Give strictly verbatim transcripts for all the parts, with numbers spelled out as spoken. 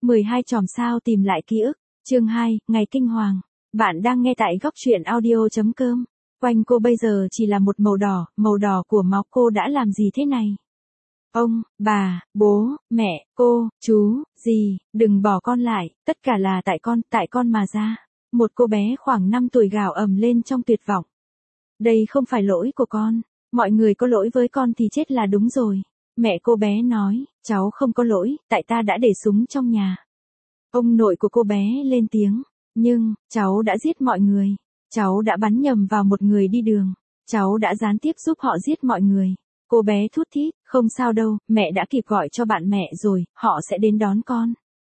mười hai chòm sao tìm lại ký ức, chương hai, ngày kinh hoàng. Bạn đang nghe tại góc truyện audio chấm com. Quanh cô bây giờ chỉ là một màu đỏ, màu đỏ của máu. Cô đã làm gì thế này? Ông, bà, bố, mẹ, cô, chú, dì, đừng bỏ con lại, tất cả là tại con, tại con mà ra. Một cô bé khoảng năm tuổi gào ầm lên trong tuyệt vọng. Đây không phải lỗi của con, mọi người có lỗi với con thì chết là đúng rồi. Mẹ cô bé nói, cháu không có lỗi, tại ta đã để súng trong nhà. Ông nội của cô bé lên tiếng, nhưng, cháu đã giết mọi người. Cháu đã bắn nhầm vào một người đi đường. Cháu đã gián tiếp giúp họ giết mọi người. Cô bé thút thít, không sao đâu, mẹ đã kịp gọi cho bạn mẹ rồi, họ sẽ đến đón con.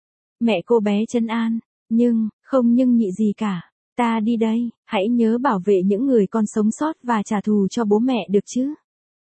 Mẹ cô bé trấn an, nhưng, không nhưng nhị gì cả. Ta đi đây, hãy nhớ bảo vệ những người con sống sót và trả thù cho bố mẹ được chứ.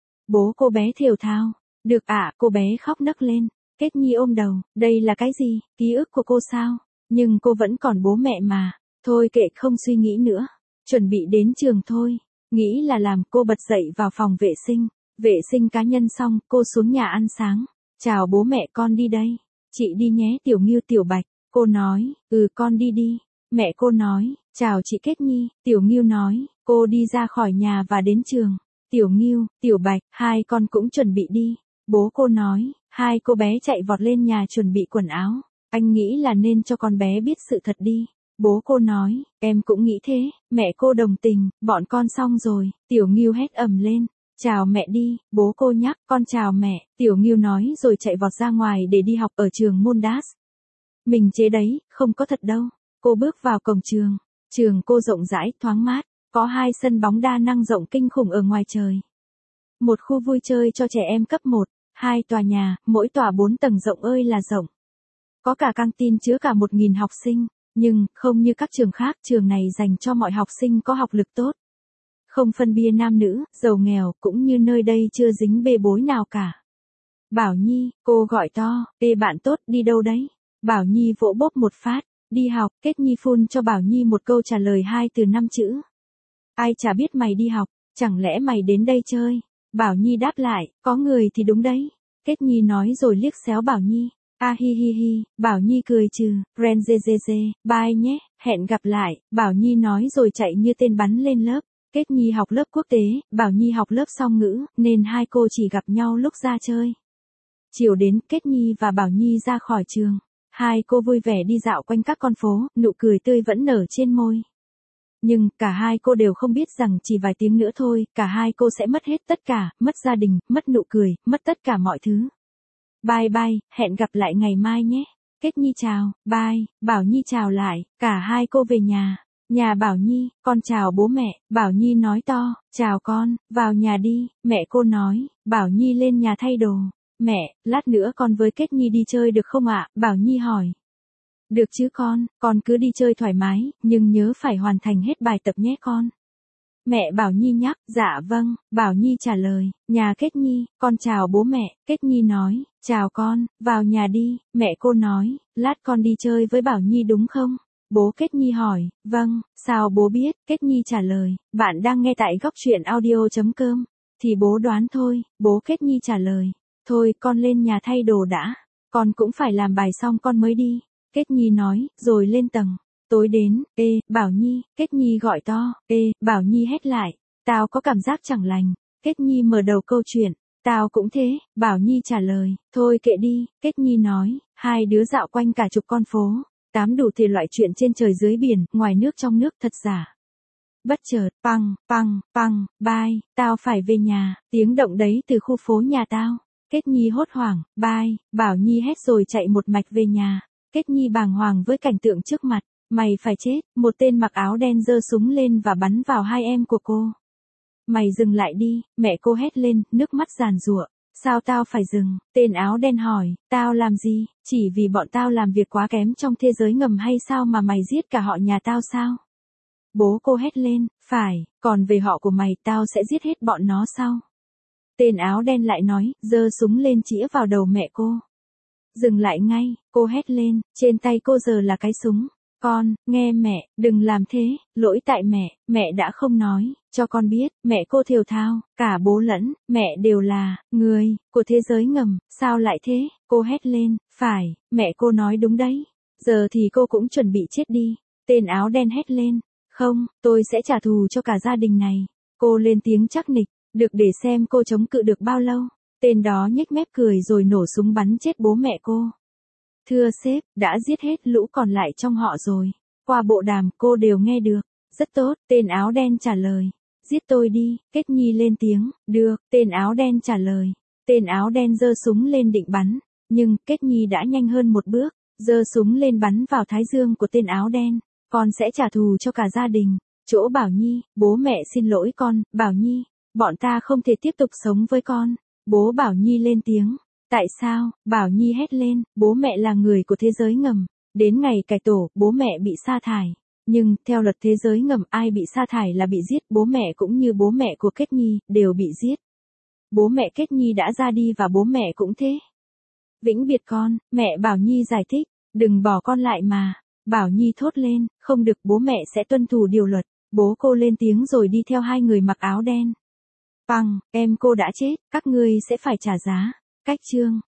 Bố cô bé thều thào, được ạ, cô bé khóc nấc lên. Kết Nhi ôm đầu, đây là cái gì, ký ức của cô sao? Nhưng cô vẫn còn bố mẹ mà. Thôi kệ, không suy nghĩ nữa. Chuẩn bị đến trường thôi. Nghĩ là làm, cô bật dậy vào phòng vệ sinh. Vệ sinh cá nhân xong, cô xuống nhà ăn sáng. Chào bố mẹ, con đi đây. Chị đi nhé Tiểu Ngưu Tiểu Bạch. Cô nói, ừ con đi đi. Mẹ cô nói, chào chị Kết Nhi. Tiểu Ngưu nói, cô đi ra khỏi nhà và đến trường. Tiểu Ngưu, Tiểu Bạch, hai con cũng chuẩn bị đi. Bố cô nói, hai cô bé chạy vọt lên nhà chuẩn bị quần áo. Anh nghĩ là nên cho con bé biết sự thật đi. Bố cô nói, em cũng nghĩ thế. Mẹ cô đồng tình, bọn con xong rồi. Tiểu Ngưu hét ầm lên. Chào mẹ đi, bố cô nhắc, con chào mẹ. Tiểu Ngưu nói rồi chạy vọt ra ngoài để đi học ở trường Mondas. Mình chế đấy, không có thật đâu. Cô bước vào cổng trường. Trường cô rộng rãi, thoáng mát. Có hai sân bóng đa năng rộng kinh khủng ở ngoài trời. Một khu vui chơi cho trẻ em cấp một. Hai tòa nhà, mỗi tòa bốn tầng rộng ơi là rộng. Có cả căng tin chứa cả một nghìn học sinh. Nhưng, không như các trường khác, trường này dành cho mọi học sinh có học lực tốt. Không phân biệt nam nữ, giàu nghèo, cũng như nơi đây chưa dính bê bối nào cả. Bảo Nhi, cô gọi to, ê bạn tốt, đi đâu đấy? Bảo Nhi vỗ bốp một phát, đi học. Kết Nhi phun cho Bảo Nhi một câu trả lời hai từ năm chữ. Ai chả biết mày đi học, chẳng lẽ mày đến đây chơi? Bảo Nhi đáp lại, có người thì đúng đấy. Kết Nhi nói rồi liếc xéo Bảo Nhi. A hi hi hi, Bảo Nhi cười trừ, ren dê dê dê, bye nhé, hẹn gặp lại. Bảo Nhi nói rồi chạy như tên bắn lên lớp. Kết Nhi học lớp quốc tế, Bảo Nhi học lớp song ngữ, nên hai cô chỉ gặp nhau lúc ra chơi. Chiều đến, Kết Nhi và Bảo Nhi ra khỏi trường. Hai cô vui vẻ đi dạo quanh các con phố, nụ cười tươi vẫn nở trên môi. Nhưng, cả hai cô đều không biết rằng chỉ vài tiếng nữa thôi, cả hai cô sẽ mất hết tất cả, mất gia đình, mất nụ cười, mất tất cả mọi thứ. Bye bye, hẹn gặp lại ngày mai nhé. Kết Nhi chào, bye, Bảo Nhi chào lại, cả hai cô về nhà. Nhà Bảo Nhi, con chào bố mẹ. Bảo Nhi nói to, chào con, vào nhà đi. Mẹ cô nói, Bảo Nhi lên nhà thay đồ. Mẹ, lát nữa con với Kết Nhi đi chơi được không ạ? Bảo Nhi hỏi. Được chứ con, con cứ đi chơi thoải mái, nhưng nhớ phải hoàn thành hết bài tập nhé con. Mẹ Bảo Nhi nhắc, dạ vâng. Bảo Nhi trả lời, nhà Kết Nhi, con chào bố mẹ. Kết Nhi nói, chào con, vào nhà đi. Mẹ cô nói, lát con đi chơi với Bảo Nhi đúng không? Bố Kết Nhi hỏi, vâng, sao bố biết? Kết Nhi trả lời, bạn đang nghe tại góc truyện audio chấm com. Thì bố đoán thôi. Bố Kết Nhi trả lời, thôi con lên nhà thay đồ đã. Con cũng phải làm bài xong con mới đi. Kết Nhi nói, rồi lên tầng. Tối đến, ê, Bảo Nhi. Kết Nhi gọi to, ê, Bảo Nhi hét lại, tao có cảm giác chẳng lành. Kết Nhi mở đầu câu chuyện, tao cũng thế. Bảo Nhi trả lời, thôi kệ đi. Kết Nhi nói, hai đứa dạo quanh cả chục con phố. Tám đủ thể loại chuyện trên trời dưới biển, ngoài nước trong nước, thật giả. Bất chợt, păng, păng, păng, bye, tao phải về nhà. Tiếng động đấy từ khu phố nhà tao. Kết Nhi hốt hoảng, bye. Bảo Nhi hét rồi chạy một mạch về nhà. Kết Nhi bàng hoàng với cảnh tượng trước mặt. Mày phải chết. Một tên mặc áo đen giơ súng lên và bắn vào hai em của cô. Mày dừng lại đi. Mẹ cô hét lên, nước mắt giàn giụa. Sao tao phải dừng? Tên áo đen hỏi, tao làm gì? Chỉ vì bọn tao làm việc quá kém trong thế giới ngầm hay sao mà mày giết cả họ nhà tao sao? Bố cô hét lên, phải, còn về họ của mày tao sẽ giết hết bọn nó sau. Tên áo đen lại nói, giơ súng lên chĩa vào đầu mẹ cô. Dừng lại ngay, cô hét lên, trên tay cô giờ là cái súng. Con, nghe mẹ, đừng làm thế, lỗi tại mẹ, mẹ đã không nói, cho con biết, mẹ cô thều thào, cả bố lẫn, mẹ đều là, người, của thế giới ngầm, sao lại thế, cô hét lên, phải, mẹ cô nói đúng đấy, giờ thì cô cũng chuẩn bị chết đi, tên áo đen hét lên, không, tôi sẽ trả thù cho cả gia đình này, cô lên tiếng chắc nịch, được để xem cô chống cự được bao lâu, tên đó nhếch mép cười rồi nổ súng bắn chết bố mẹ cô. Thưa sếp, đã giết hết lũ còn lại trong họ rồi. Qua bộ đàm cô đều nghe được. Rất tốt, tên áo đen trả lời. Giết tôi đi, Kết Nhi lên tiếng. Được, tên áo đen trả lời. Tên áo đen giơ súng lên định bắn. Nhưng, Kết Nhi đã nhanh hơn một bước. Giơ súng lên bắn vào thái dương của tên áo đen. Con sẽ trả thù cho cả gia đình. Chỗ Bảo Nhi, bố mẹ xin lỗi con, Bảo Nhi. Bọn ta không thể tiếp tục sống với con. Bố Bảo Nhi lên tiếng. Tại sao? Bảo Nhi hét lên, bố mẹ là người của thế giới ngầm. Đến ngày cải tổ, bố mẹ bị sa thải. Nhưng, theo luật thế giới ngầm, ai bị sa thải là bị giết. Bố mẹ cũng như bố mẹ của Kết Nhi, đều bị giết. Bố mẹ Kết Nhi đã ra đi và bố mẹ cũng thế. Vĩnh biệt con, mẹ Bảo Nhi giải thích. Đừng bỏ con lại mà. Bảo Nhi thốt lên, không được, bố mẹ sẽ tuân thủ điều luật. Bố cô lên tiếng rồi đi theo hai người mặc áo đen. Bằng, em cô đã chết, các ngươi sẽ phải trả giá. Cách chương